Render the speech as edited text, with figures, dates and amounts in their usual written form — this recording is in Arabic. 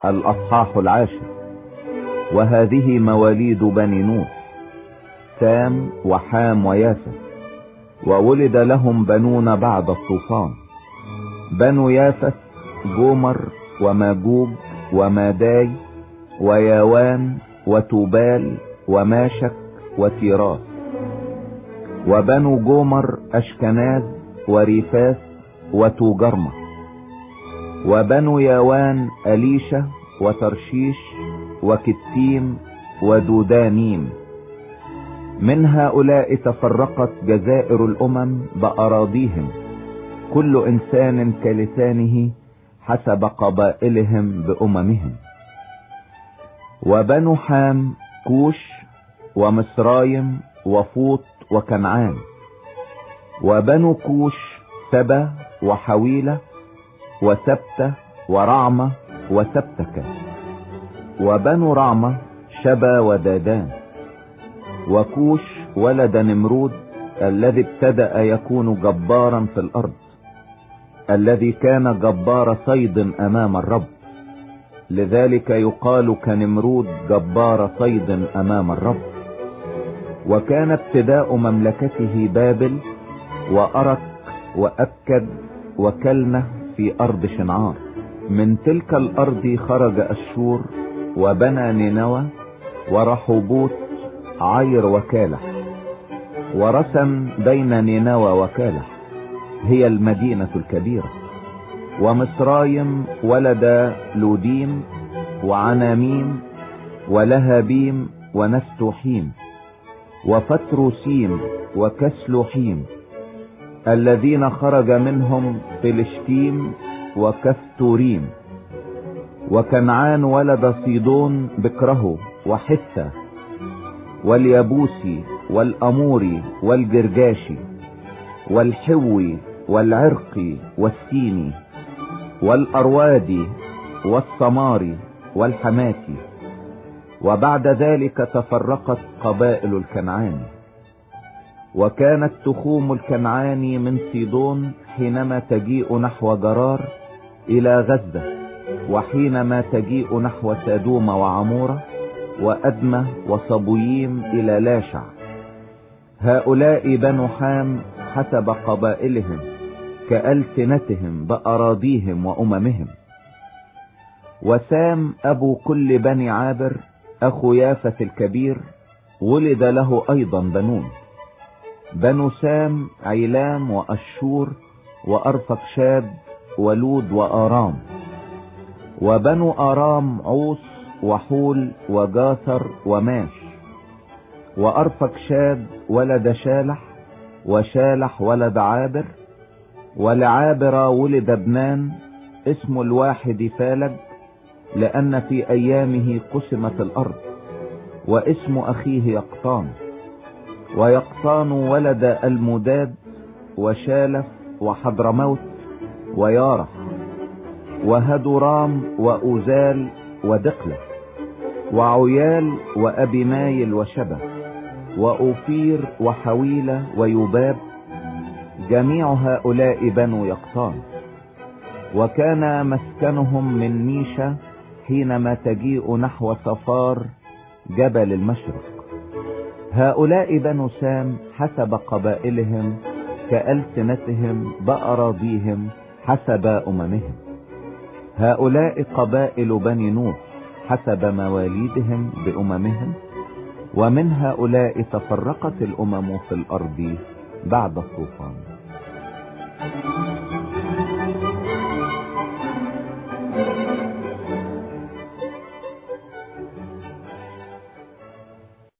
الأصحاح 10. وهذه مواليد بني نوح: سام وحام ويافث. وولد لهم بنون بعد الطوفان. بنو يافث: جومر وماجوج وماداي وياوان وتوبال وماشك وتيراس. وبنو جومر: أشكناز وريفاس وتوجرمة. وبنو ياوان: أليشة وترشيش وكتيم ودودانيم. من هؤلاء تفرقت جزائر الأمم بأراضيهم، كل إنسان كلسانه حسب قبائلهم بأممهم. وبنو حام: كوش ومصرايم وفوط وكنعان. وبنو كوش: سبا وحويلة وسبتة ورعمة وسبتكة. وبنو رعمة: شبا ودادان. وكوش ولد نمرود الذي ابتدأ يكون جبارا في الأرض، الذي كان جبار صيد أمام الرب، لذلك يقال كنمرود جبار صيد أمام الرب. وكان ابتداء مملكته بابل وأرك وأكد وكلنة في أرض شنعار. من تلك الأرض خرج أشور وبنى نينوى ورحوبوت عير وكالح. ورسم بين نينوى وكالح، هي المدينة الكبيرة. ومصرايم ولد لوديم وعناميم ولهابيم ونستوحيم وفتروسيم وكسلوحيم، الذين خرج منهم فلشتيم وكفتوريم. وكنعان ولد صيدون بكره وحثة واليابوسي والأموري والجرجاشي والحوي والعرقي والسيني والأروادي والصماري والحماتي. وبعد ذلك تفرقت قبائل الكنعان. وكانت تخوم الكنعاني من صيدون حينما تجيء نحو جرار إلى غزة، وحينما تجيء نحو سادوم وعمورة وأدمة وصبويم إلى لاشع. هؤلاء بنو حام حسب قبائلهم كألسنتهم بأراضيهم وأممهم. وسام أبو كل بني عابر أخو يافث الكبير ولد له أيضا بنون. بنو سام: عيلام وأشور وأرفكشاد ولود وآرام. وبنو آرام: عوص وحول وجاثر وماش. وأرفكشاد ولد شالح، وشالح ولد عابر. ولعابر ولد ابنان، اسم الواحد فالج لأن في أيامه قسمت الأرض، واسم أخيه يقطان. ويقطان ولد المداد وشالف وحضرموت ويارح وهدرام وأوزال ودقلة وعيال وأبيمايل وشبه وأوفير وحويلة ويباب. جميع هؤلاء بنو يقطان. وكان مسكنهم من ميشا حينما تجيء نحو صفار جبل المشرق. هؤلاء بنو سام حسب قبائلهم كألسنتهم بأراضيهم حسب أممهم. هؤلاء قبائل بني نوح حسب مواليدهم بأممهم. ومن هؤلاء تفرقت الأمم في الأرض بعد الطوفان.